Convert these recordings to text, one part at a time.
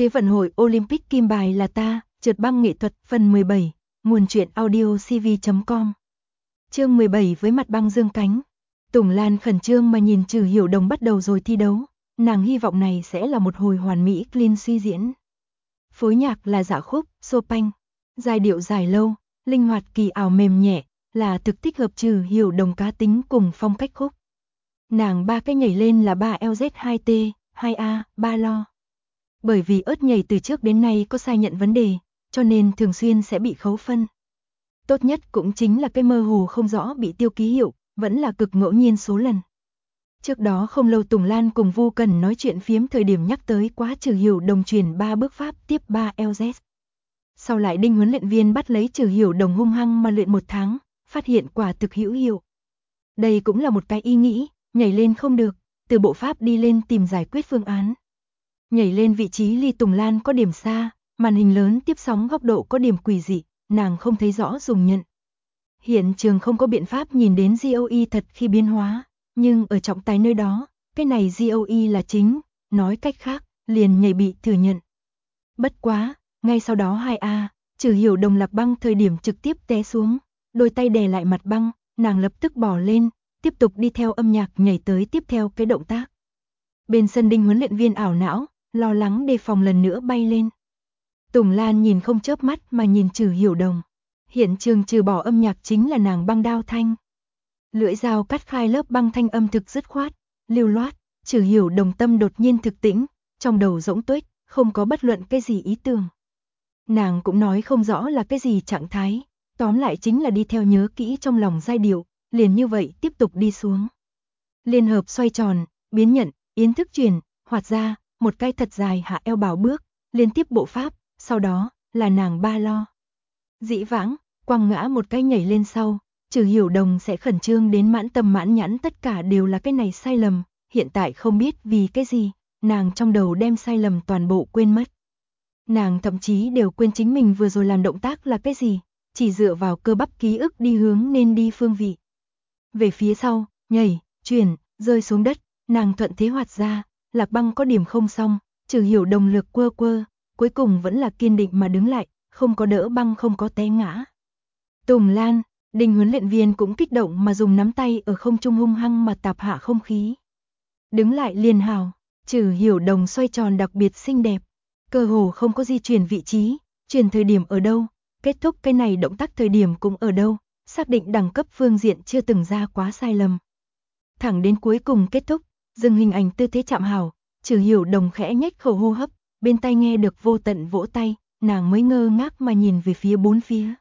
Thế vận hội Olympic kim bài là ta, trượt băng nghệ thuật phần 17, nguồn truyện audio cv.com. Chương 17 với mặt băng dương cánh. Tùng Lan khẩn trương mà nhìn Trừ Hiểu Đồng bắt đầu rồi thi đấu, nàng hy vọng này sẽ là một hồi hoàn mỹ clean suy diễn. Phối nhạc là dạ khúc, Chopin, giai điệu dài lâu, linh hoạt kỳ ảo mềm nhẹ, là thực thích hợp Trừ Hiểu Đồng cá tính cùng phong cách khúc. Nàng ba cái nhảy lên là 3 LZ 2T, 2A, 3 lo. Bởi vì ớt nhảy từ trước đến nay có sai nhận vấn đề, cho nên thường xuyên sẽ bị khấu phân. Tốt nhất cũng chính là cái mơ hồ không rõ bị tiêu ký hiệu, vẫn là cực ngẫu nhiên số lần. Trước đó không lâu Tùng Lan cùng Vu Cần nói chuyện phiếm thời điểm nhắc tới quá Trừ Hiểu Đồng truyền 3 bước pháp tiếp 3 LZ. Sau lại Đinh huấn luyện viên bắt lấy Trừ Hiểu Đồng hung hăng mà luyện 1 tháng, phát hiện quả thực hữu hiệu. Đây cũng là một cái ý nghĩ, nhảy lên không được, từ bộ pháp đi lên tìm giải quyết phương án. Nhảy lên vị trí ly Tùng Lan có điểm xa, màn hình lớn tiếp sóng góc độ có điểm quỷ dị, nàng không thấy rõ dùng nhận. Hiện trường không có biện pháp nhìn đến GOE thật khi biến hóa, nhưng ở trọng tài nơi đó, cái này GOE là chính, nói cách khác, liền nhảy bị thừa nhận. Bất quá, ngay sau đó 2A, Trừ Hiểu Đồng lạc băng thời điểm trực tiếp té xuống, đôi tay đè lại mặt băng, nàng lập tức bỏ lên, tiếp tục đi theo âm nhạc nhảy tới tiếp theo cái động tác. Bên sân Đinh huấn luyện viên ảo não, lo lắng đề phòng lần nữa bay lên. Tùng Lan nhìn không chớp mắt mà nhìn Trừ Hiểu Đồng. Hiện trường trừ bỏ âm nhạc chính là nàng băng đao thanh. Lưỡi dao cắt khai lớp băng thanh âm thực dứt khoát, lưu loát, Trừ Hiểu Đồng tâm đột nhiên thực tĩnh, trong đầu rỗng tuếch, không có bất luận cái gì ý tưởng. Nàng cũng nói không rõ là cái gì trạng thái, tóm lại chính là đi theo nhớ kỹ trong lòng giai điệu, liền như vậy tiếp tục đi xuống. Liên hợp xoay tròn, biến nhận, yến thức chuyển, hoạt ra, một cái thật dài hạ eo bảo bước, liên tiếp bộ pháp, sau đó là nàng 3 lo. Dĩ vãng, quăng ngã một cái nhảy lên sau, Trừ Hiểu Đồng sẽ khẩn trương đến mãn tâm mãn nhãn tất cả đều là cái này sai lầm, hiện tại không biết vì cái gì, nàng trong đầu đem sai lầm toàn bộ quên mất. Nàng thậm chí đều quên chính mình vừa rồi làm động tác là cái gì, chỉ dựa vào cơ bắp ký ức đi hướng nên đi phương vị. Về phía sau, nhảy, chuyển, rơi xuống đất, nàng thuận thế hoạt ra, lạc băng có điểm không xong, Trừ Hiểu Đồng lược quơ quơ, cuối cùng vẫn là kiên định mà đứng lại, không có đỡ băng không có té ngã. Tùng Lan, Đinh huấn luyện viên cũng kích động mà dùng nắm tay ở không trung hung hăng mà tạp hạ không khí. Đứng lại liền hào, Trừ Hiểu Đồng xoay tròn đặc biệt xinh đẹp, cơ hồ không có di chuyển vị trí, chuyển thời điểm ở đâu, kết thúc cái này động tác thời điểm cũng ở đâu, xác định đẳng cấp phương diện chưa từng ra quá sai lầm. Thẳng đến cuối cùng kết thúc, dừng hình ảnh tư thế chạm hào, Trừ Hiểu Đồng khẽ nhếch khẩu hô hấp, bên tai nghe được vô tận vỗ tay, nàng mới ngơ ngác mà nhìn về phía bốn phía.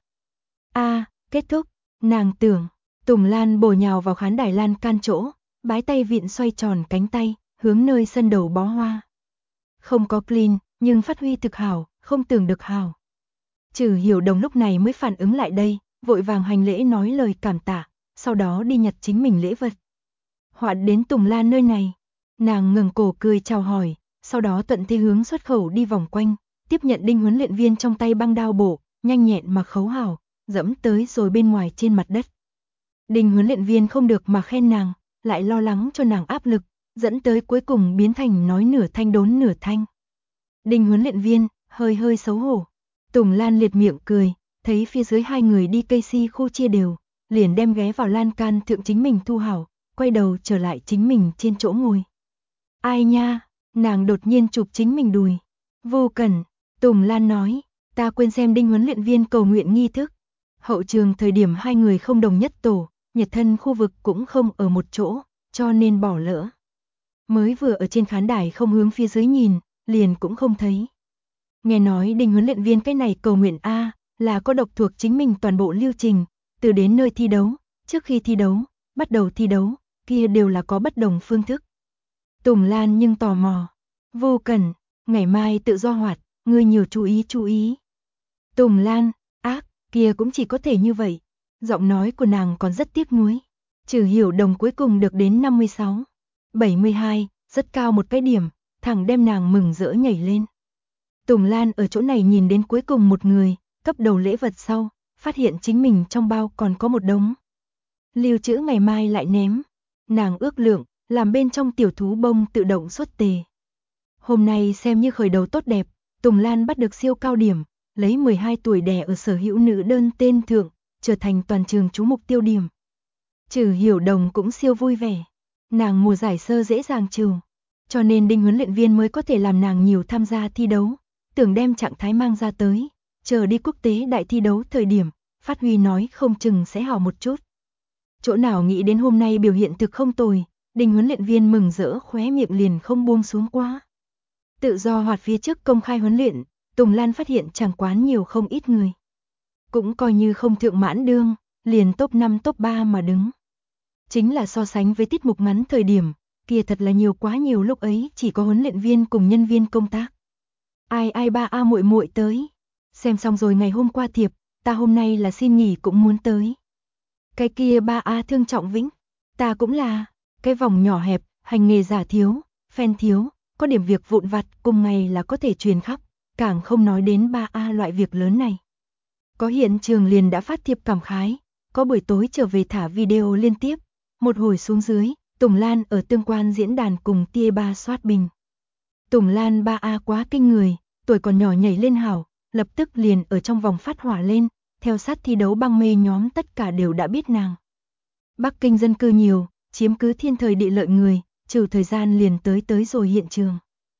Kết thúc, nàng tưởng, Tùng Lan bổ nhào vào khán đài lan can chỗ, bái tay vịn xoay tròn cánh tay, hướng nơi sân đầu bó hoa. Không có clean, nhưng phát huy thực hảo, không tưởng được hảo. Trừ Hiểu Đồng lúc này mới phản ứng lại đây, vội vàng hành lễ nói lời cảm tạ, sau đó đi nhặt chính mình lễ vật. Hoạn đến Tùng Lan nơi này, nàng ngẩng cổ cười chào hỏi, sau đó thuận thế hướng xuất khẩu đi vòng quanh, tiếp nhận Đinh huấn luyện viên trong tay băng đao bổ, nhanh nhẹn mà khấu hảo, dẫm tới rồi bên ngoài trên mặt đất. Đinh huấn luyện viên không được mà khen nàng, lại lo lắng cho nàng áp lực, dẫn tới cuối cùng biến thành nói nửa thanh đốn nửa thanh. Đinh huấn luyện viên hơi xấu hổ. Tùng Lan liệt miệng cười, thấy phía dưới hai người đi cây si khu chia đều, liền đem ghé vào lan can thượng chính mình thu hảo, quay đầu trở lại chính mình trên chỗ ngồi. Ai nha, nàng đột nhiên chụp chính mình đùi. Vô cần, Tùng Lan nói, ta quên xem Đinh huấn luyện viên cầu nguyện nghi thức. Hậu trường thời điểm hai người không đồng nhất tổ, nhiệt thân khu vực cũng không ở một chỗ, cho nên bỏ lỡ. Mới vừa ở trên khán đài không hướng phía dưới nhìn, liền cũng không thấy. Nghe nói Đinh huấn luyện viên cái này cầu nguyện là có độc thuộc chính mình toàn bộ lưu trình, từ đến nơi thi đấu, trước khi thi đấu, bắt đầu thi đấu, kia đều là có bất đồng phương thức. Tùng Lan nhưng tò mò, vô cần, ngày mai tự do hoạt, ngươi nhiều chú ý. Tùng Lan, kia cũng chỉ có thể như vậy. Giọng nói của nàng còn rất tiếc nuối. Trừ Hiểu Đồng cuối cùng được đến 56, 72, rất cao một cái điểm, thẳng đem nàng mừng rỡ nhảy lên. Tùng Lan ở chỗ này nhìn đến cuối cùng một người, cấp đầu lễ vật sau, phát hiện chính mình trong bao còn có một đống. Lưu trữ ngày mai lại ném. Nàng ước lượng, làm bên trong tiểu thú bông tự động xuất tề. Hôm nay xem như khởi đầu tốt đẹp, Tùng Lan bắt được siêu cao điểm, lấy 12 tuổi đè ở sở hữu nữ đơn tên thượng, trở thành toàn trường chú mục tiêu điểm. Trừ Hiểu Đồng cũng siêu vui vẻ. Nàng mùa giải sơ dễ dàng trừ, cho nên Đinh huấn luyện viên mới có thể làm nàng nhiều tham gia thi đấu, tưởng đem trạng thái mang ra tới, chờ đi quốc tế đại thi đấu thời điểm, phát huy nói không chừng sẽ hảo một chút. Chỗ nào nghĩ đến hôm nay biểu hiện thực không tồi, Đinh huấn luyện viên mừng rỡ khóe miệng liền không buông xuống quá. Tự do hoạt phía trước công khai huấn luyện, Tùng Lan phát hiện chẳng quán nhiều không ít người. Cũng coi như không thượng mãn đương, liền top 5 top 3 mà đứng. Chính là so sánh với tiết mục ngắn thời điểm, kia thật là nhiều quá nhiều, lúc ấy chỉ có huấn luyện viên cùng nhân viên công tác. Ai ba a muội muội tới. Xem xong rồi ngày hôm qua thiệp, ta hôm nay là xin nghỉ cũng muốn tới. Cái kia ba a Thương Trọng Vĩnh, ta cũng là, cái vòng nhỏ hẹp, hành nghề giả thiếu, fan thiếu, có điểm việc vụn vặt cùng ngày là có thể truyền khắp, càng không nói đến ba a loại việc lớn này. Có hiện trường liền đã phát thiệp cảm khái, có buổi tối trở về thả video liên tiếp, một hồi xuống dưới, Tùng Lan ở tương quan diễn đàn cùng tia ba soát bình. Tùng Lan ba a quá kinh người, tuổi còn nhỏ nhảy lên hảo, lập tức liền ở trong vòng phát hỏa lên, theo sát thi đấu băng mê nhóm tất cả đều đã biết nàng. Bắc Kinh dân cư nhiều, chiếm cứ thiên thời địa lợi người, trừ thời gian liền tới rồi hiện trường.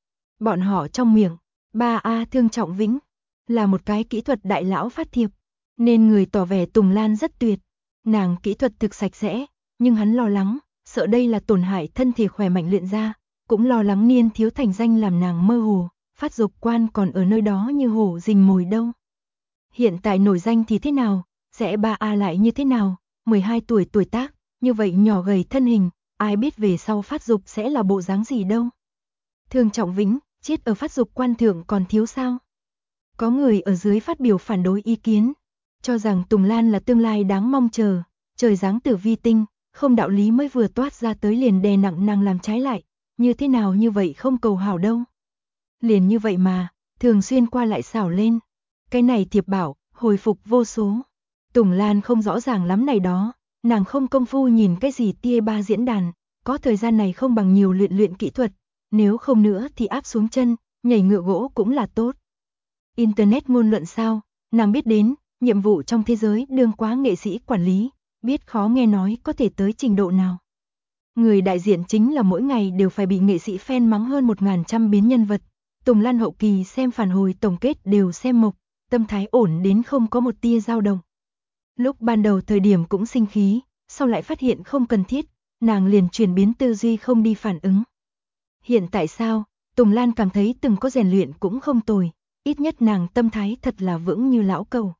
Bọn họ trong miệng, ba a Thương Trọng Vĩnh, là một cái kỹ thuật đại lão phát thiệp, nên người tỏ vẻ Tùng Lan rất tuyệt. Nàng kỹ thuật thực sạch sẽ, nhưng hắn lo lắng, sợ đây là tổn hại thân thể khỏe mạnh luyện ra, cũng lo lắng niên thiếu thành danh làm nàng mơ hồ, phát dục quan còn ở nơi đó như hổ rình mồi đâu. Hiện tại nổi danh thì thế nào, sẽ ba a lại như thế nào, 12 tuổi tuổi tác, như vậy nhỏ gầy thân hình, ai biết về sau phát dục sẽ là bộ dáng gì đâu. Thương Trọng Vĩnh, chết ở phát dục quan thượng còn thiếu sao? Có người ở dưới phát biểu phản đối ý kiến, cho rằng Tùng Lan là tương lai đáng mong chờ, trời giáng tử vi tinh, không đạo lý mới vừa toát ra tới liền đè nặng nàng làm trái lại, như thế nào như vậy không cầu hảo đâu. Liền như vậy mà, thường xuyên qua lại xảo lên, cái này thiệp bảo, hồi phục vô số. Tùng Lan không rõ ràng lắm này đó, nàng không công phu nhìn cái gì tia ba diễn đàn, có thời gian này không bằng nhiều luyện kỹ thuật, nếu không nữa thì áp xuống chân, nhảy ngựa gỗ cũng là tốt. Internet ngôn luận sao, nàng biết đến, nhiệm vụ trong thế giới đương quá nghệ sĩ quản lý, biết khó nghe nói có thể tới trình độ nào. Người đại diện chính là mỗi ngày đều phải bị nghệ sĩ fan mắng hơn 1.000 biến nhân vật. Tùng Lan hậu kỳ xem phản hồi tổng kết đều xem mộc, tâm thái ổn đến không có một tia dao động. Lúc ban đầu thời điểm cũng sinh khí, sau lại phát hiện không cần thiết, nàng liền chuyển biến tư duy không đi phản ứng. Hiện tại sao, Tùng Lan cảm thấy từng có rèn luyện cũng không tồi, ít nhất nàng tâm thái thật là vững như lão cầu.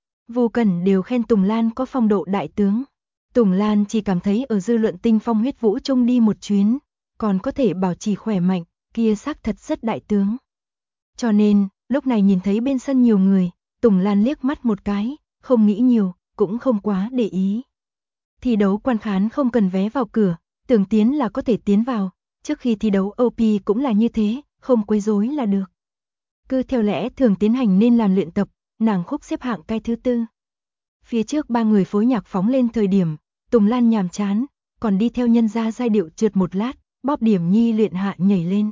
Vô Cẩn đều khen Tùng Lan có phong độ đại tướng. Tùng Lan chỉ cảm thấy ở dư luận tinh phong huyết vũ trung đi một chuyến, còn có thể bảo trì khỏe mạnh, kia xác thật rất đại tướng. Cho nên, lúc này nhìn thấy bên sân nhiều người, Tùng Lan liếc mắt một cái, không nghĩ nhiều, cũng không quá để ý. Thi đấu quan khán không cần vé vào cửa, tưởng tiến là có thể tiến vào, trước khi thi đấu OP cũng là như thế, không quấy rối là được. Cứ theo lẽ thường tiến hành nên làm luyện tập, nàng khúc xếp hạng cái thứ 4. Phía trước 3 người phối nhạc phóng lên thời điểm, Tùng Lan nhàm chán, còn đi theo nhân ra giai điệu trượt một lát, bóp điểm nhi luyện hạ nhảy lên.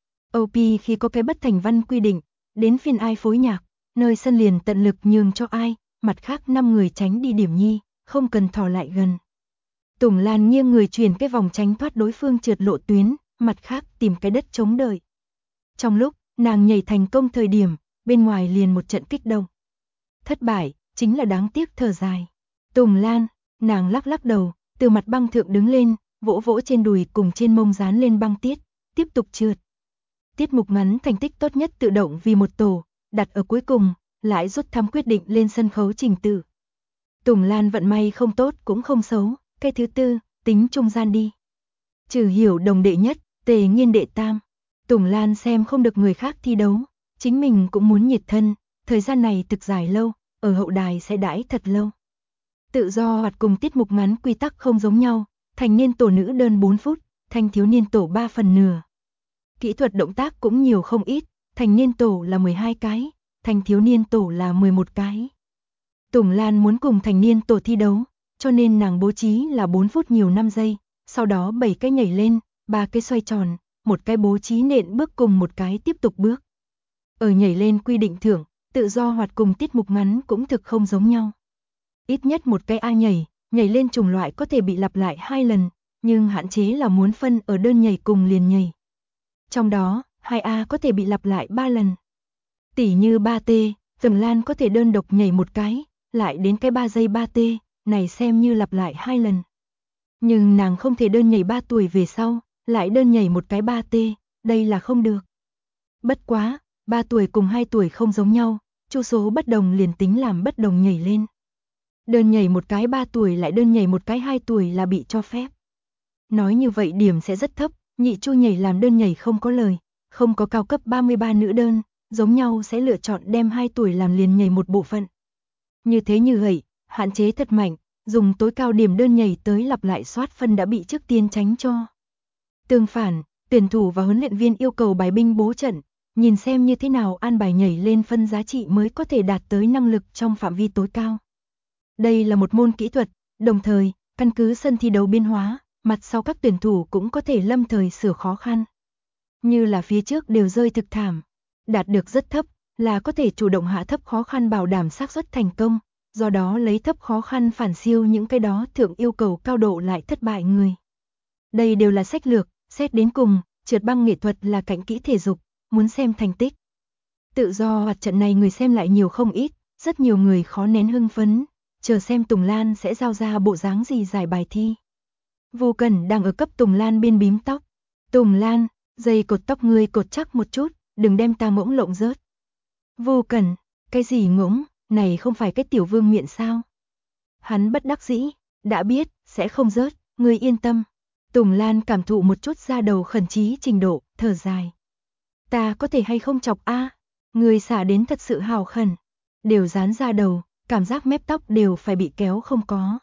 OP khi có cái bất thành văn quy định, đến phiên ai phối nhạc, nơi sân liền tận lực nhường cho ai, mặt khác 5 người tránh đi điểm nhi, không cần thò lại gần. Tùng Lan nghiêng người chuyển cái vòng tránh thoát đối phương trượt lộ tuyến, mặt khác tìm cái đất chống đợi. Trong lúc nàng nhảy thành công thời điểm, bên ngoài liền một trận kích động. Thất bại, chính là đáng tiếc thở dài. Tùng Lan, nàng lắc lắc đầu, từ mặt băng thượng đứng lên, vỗ vỗ trên đùi cùng trên mông dán lên băng tiết, tiếp tục trượt. Tiết mục ngắn thành tích tốt nhất tự động vì một tổ, đặt ở cuối cùng, lại rút thăm quyết định lên sân khấu trình tự. Tùng Lan vận may không tốt cũng không xấu, cái thứ 4, tính trung gian đi. Trừ Hiểu Đồng đệ nhất, Tề Nghiên đệ tam. Tùng Lan xem không được người khác thi đấu, chính mình cũng muốn nhiệt thân, thời gian này thực dài lâu, ở hậu đài sẽ đãi thật lâu. Tự do hoạt cùng tiết mục ngắn quy tắc không giống nhau, thành niên tổ nữ đơn 4 phút, thanh thiếu niên tổ 3 phần nửa. Kỹ thuật động tác cũng nhiều không ít, thành niên tổ là 12 cái, thanh thiếu niên tổ là 11 cái. Tùng Lan muốn cùng thành niên tổ thi đấu, cho nên nàng bố trí là 4 phút nhiều 5 giây, sau đó 7 cái nhảy lên, 3 cái xoay tròn, một cái bố trí nện bước cùng một cái tiếp tục bước. Ở nhảy lên quy định thưởng, tự do hoạt cùng tiết mục ngắn cũng thực không giống nhau. Ít nhất một cái A nhảy lên chủng loại có thể bị lặp lại 2 lần, nhưng hạn chế là muốn phân ở đơn nhảy cùng liền nhảy. Trong đó, 2A có thể bị lặp lại 3 lần. Tỉ như 3T, Tùng Lan có thể đơn độc nhảy một cái, lại đến cái 3 giây 3T, này xem như lặp lại 2 lần. Nhưng nàng không thể đơn nhảy 3 tuổi về sau, lại đơn nhảy một cái 3T, đây là không được. Bất quá, 3 tuổi cùng 2 tuổi không giống nhau, chu số bất đồng liền tính làm bất đồng nhảy lên. Đơn nhảy một cái 3 tuổi lại đơn nhảy một cái 2 tuổi là bị cho phép. Nói như vậy điểm sẽ rất thấp, nhị chu nhảy làm đơn nhảy không có lời, không có cao cấp 33 nữ đơn, giống nhau sẽ lựa chọn đem 2 tuổi làm liền nhảy một bộ phận. Như thế như vậy, hạn chế thật mạnh, dùng tối cao điểm đơn nhảy tới lặp lại soát phân đã bị trước tiên tránh cho. Tương phản, tuyển thủ và huấn luyện viên yêu cầu bài binh bố trận, nhìn xem như thế nào an bài nhảy lên phân giá trị mới có thể đạt tới năng lực trong phạm vi tối cao. Đây là một môn kỹ thuật, đồng thời, căn cứ sân thi đấu biến hóa, mặt sau các tuyển thủ cũng có thể lâm thời sửa khó khăn. Như là phía trước đều rơi thực thảm, đạt được rất thấp, là có thể chủ động hạ thấp khó khăn bảo đảm xác suất thành công, do đó lấy thấp khó khăn phản siêu những cái đó thượng yêu cầu cao độ lại thất bại người. Đây đều là sách lược, xét đến cùng, trượt băng nghệ thuật là cạnh kỹ thể dục, muốn xem thành tích. Tự do hoạt trận này người xem lại nhiều không ít, rất nhiều người khó nén hưng phấn, chờ xem Tùng Lan sẽ giao ra bộ dáng gì giải bài thi. Vô Cẩn đang ở cấp Tùng Lan bên bím tóc. Tùng Lan, dây cột tóc ngươi cột chắc một chút, đừng đem ta ngỗng lộng rớt. Vô Cẩn, cái gì ngỗng, này không phải cái tiểu vương miện sao? Hắn bất đắc dĩ, đã biết, sẽ không rớt, ngươi yên tâm. Tùng Lan cảm thụ một chút da đầu khẩn trí trình độ, thở dài. Ta có thể hay không chọc a? Ngươi xả đến thật sự hào khẩn, đều dán da đầu, cảm giác mép tóc đều phải bị kéo không có.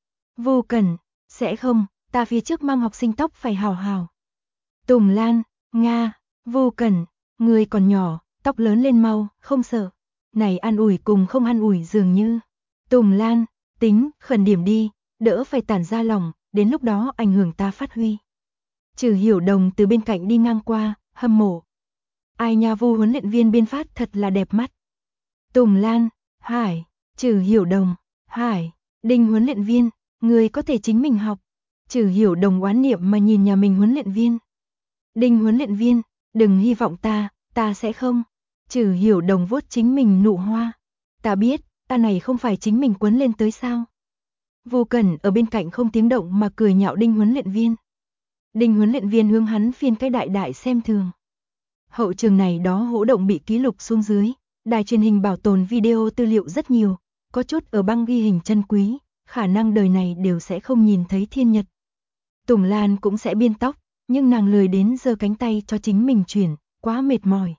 Vô Cẩn, sẽ không, ta phía trước mang học sinh tóc phải hào hào. Tùng Lan, Nga, Vô Cẩn, ngươi còn nhỏ, tóc lớn lên mau, không sợ. Này an ủi cùng không an ủi dường như. Tùng Lan, tính, khẩn điểm đi, đỡ phải tản ra lòng, đến lúc đó ảnh hưởng ta phát huy. Trừ Hiểu Đồng từ bên cạnh đi ngang qua, hâm mộ. Ai nha, Vu huấn luyện viên biên phát thật là đẹp mắt. Tùng Lan, Hải, Trừ Hiểu Đồng, Hải, Đinh huấn luyện viên, người có thể chính mình học. Trừ Hiểu Đồng oán niệm mà nhìn nhà mình huấn luyện viên. Đinh huấn luyện viên, đừng hy vọng ta sẽ không. Trừ Hiểu Đồng vuốt chính mình nụ hoa. Ta biết, ta này không phải chính mình quấn lên tới sao. Vô Cẩn ở bên cạnh không tiếng động mà cười nhạo Đinh huấn luyện viên. Đinh huấn luyện viên hướng hắn phiên cái đại đại xem thường. Hậu trường này đó hỗ động bị ký lục xuống dưới, đài truyền hình bảo tồn video tư liệu rất nhiều, có chút ở băng ghi hình chân quý, khả năng đời này đều sẽ không nhìn thấy thiên nhật. Tùng Lan cũng sẽ biên tóc, nhưng nàng lười đến giơ cánh tay cho chính mình chuyển, quá mệt mỏi.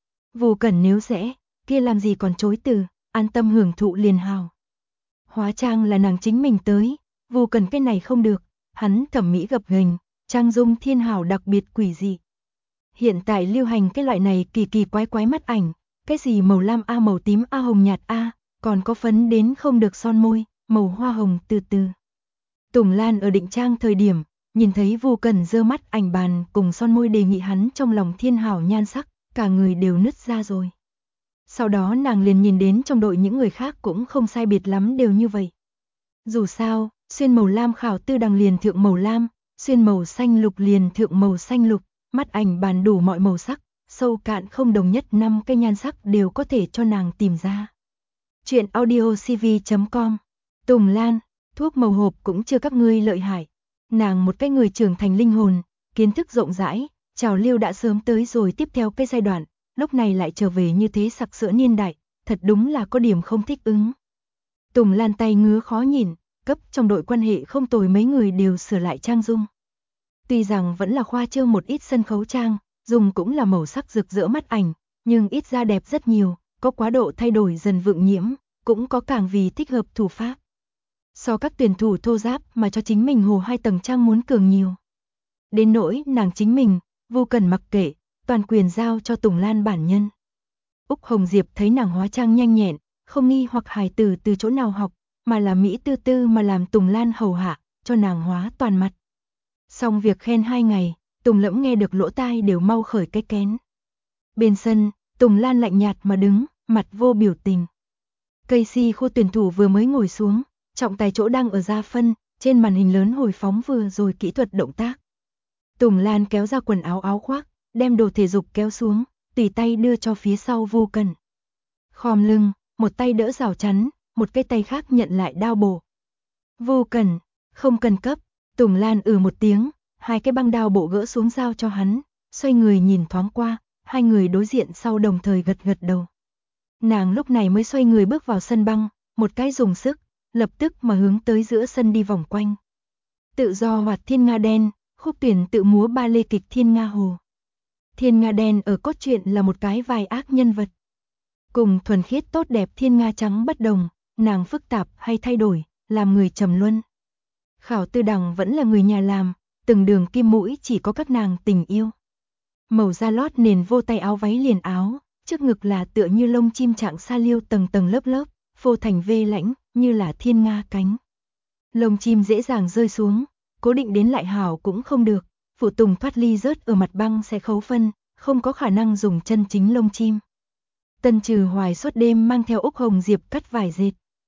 Vô Cẩn nếu sẽ, kia làm gì còn chối từ, an tâm hưởng thụ liền hào. Hóa trang là nàng chính mình tới, Vô Cẩn cái này không được, hắn thẩm mỹ gập ghềnh, trang dung thiên hào đặc biệt quỷ dị. Hiện tại lưu hành cái loại này kỳ kỳ quái quái mắt ảnh, cái gì màu lam a, màu tím a, hồng nhạt a, còn có phấn đến không được son môi, màu hoa hồng từ từ. Tùng Lan ở định trang thời điểm, nhìn thấy Vô Cẩn giơ mắt ảnh bàn cùng son môi đề nghị hắn trong lòng thiên hào nhan sắc, cả người đều nứt ra rồi. Sau đó nàng liền nhìn đến trong đội những người khác cũng không sai biệt lắm đều như vậy. Dù sao, xuyên màu lam khảo tư đằng liền thượng màu lam, xuyên màu xanh lục liền thượng màu xanh lục, mắt ảnh bàn đủ mọi màu sắc, sâu cạn không đồng nhất, 5 cái nhan sắc đều có thể cho nàng tìm ra. Chuyện audiocv.com. Tùng Lan, thuốc màu hộp cũng chưa các ngươi lợi hại. Nàng một cái người trưởng thành linh hồn, kiến thức rộng rãi, trào lưu đã sớm tới rồi, tiếp theo cái giai đoạn, lúc này lại trở về như thế sặc sỡ niên đại, thật đúng là có điểm không thích ứng. Tùng Lan tay ngứa khó nhìn, cấp trong đội quan hệ không tồi mấy người đều sửa lại trang dung. Tuy rằng vẫn là khoa trương một ít sân khấu trang, dùng cũng là màu sắc rực rỡ mắt ảnh, nhưng ít ra đẹp rất nhiều, có quá độ thay đổi dần vượng nhiễm, cũng có càng vì thích hợp thủ pháp. So các tuyển thủ thô giáp mà cho chính mình hồ 2 tầng trang muốn cường nhiều. Đến nỗi nàng chính mình, Vô Cẩn mặc kệ, toàn quyền giao cho Tùng Lan bản nhân. Úc Hồng Diệp thấy nàng hóa trang nhanh nhẹn, không nghi hoặc hài tử từ chỗ nào học, mà là Mỹ tư tư mà làm Tùng Lan hầu hạ, cho nàng hóa toàn mặt. Xong việc khen 2 ngày, Tùng Lẫm nghe được lỗ tai đều mau khởi cái kén. Bên sân, Tùng Lan lạnh nhạt mà đứng, mặt vô biểu tình. Casey Khô tuyển thủ vừa mới ngồi xuống, trọng tài chỗ đang ở ra phân, trên màn hình lớn hồi phóng vừa rồi kỹ thuật động tác. Tùng Lan kéo ra quần áo áo khoác, đem đồ thể dục kéo xuống, tùy tay đưa cho phía sau Vô Cần. Khom lưng, một tay đỡ rào chắn, một cái tay khác nhận lại đao bổ. Vô Cần, không cần cấp, Tùng Lan một tiếng, hai cái băng đao bộ gỡ xuống giao cho hắn, xoay người nhìn thoáng qua, hai người đối diện sau đồng thời gật gật đầu. Nàng lúc này mới xoay người bước vào sân băng, một cái dùng sức, lập tức mà hướng tới giữa sân đi vòng quanh. Tự do hoạt Thiên Nga Đen, khúc tuyển tự múa ba lê kịch Thiên Nga Hồ. Thiên Nga Đen ở cốt truyện là một cái vai ác nhân vật. Cùng thuần khiết tốt đẹp Thiên Nga Trắng bất đồng, nàng phức tạp hay thay đổi, làm người trầm luân. Khảo Tư Đằng vẫn là người nhà làm, từng đường kim mũi chỉ có các nàng tình yêu. Màu da lót nền vô tay áo váy liền áo, trước ngực là tựa như lông chim trạng sa liêu tầng tầng lớp lớp, phô thành vê lãnh, như là thiên nga cánh. Lông chim dễ dàng rơi xuống, cố định đến lại hảo cũng không được, phụ tùng thoát ly rớt ở mặt băng sẽ khấu phân, không có khả năng dùng chân chính lông chim. Tân Trừ Hoài suốt đêm mang theo Úc Hồng Diệp cắt vải dệt.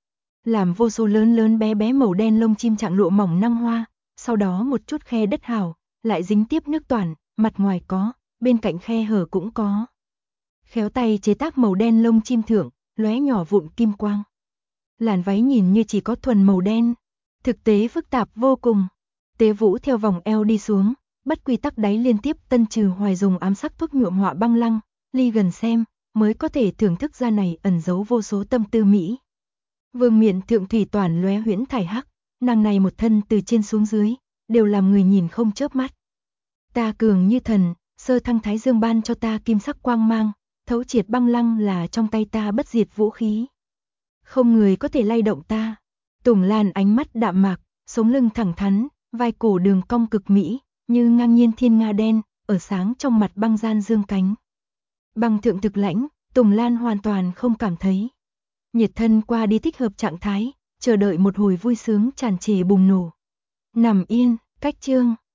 Làm vô số lớn lớn bé bé màu đen lông chim trạng lụa mỏng năng hoa, sau đó một chút khe đất hảo, lại dính tiếp nước toàn, mặt ngoài có, bên cạnh khe hở cũng có. Khéo tay chế tác màu đen lông chim thượng, lóe nhỏ vụn kim quang. Làn váy nhìn như chỉ có thuần màu đen, thực tế phức tạp vô cùng. Tế vũ theo vòng eo đi xuống, bất quy tắc đáy liên tiếp. Tân Trừ Hoài dùng ám sắc thuốc nhuộm họa băng lăng, ly gần xem, mới có thể thưởng thức ra này ẩn giấu vô số tâm tư mỹ. Vương miện thượng thủy toàn lóe huyễn thải hắc, nàng này một thân từ trên xuống dưới, đều làm người nhìn không chớp mắt. Ta cường như thần, sơ thăng thái dương ban cho ta kim sắc quang mang, thấu triệt băng lăng là trong tay ta bất diệt vũ khí. Không người có thể lay động ta. Tùng Lan ánh mắt đạm mạc, sống lưng thẳng thắn, vai cổ đường cong cực mỹ, như ngang nhiên thiên nga đen, ở sáng trong mặt băng gian dương cánh. Băng thượng thực lãnh, Tùng Lan hoàn toàn không cảm thấy. Nhiệt thân qua đi thích hợp trạng thái, chờ đợi một hồi vui sướng tràn trề bùng nổ. Nằm yên, cách chương.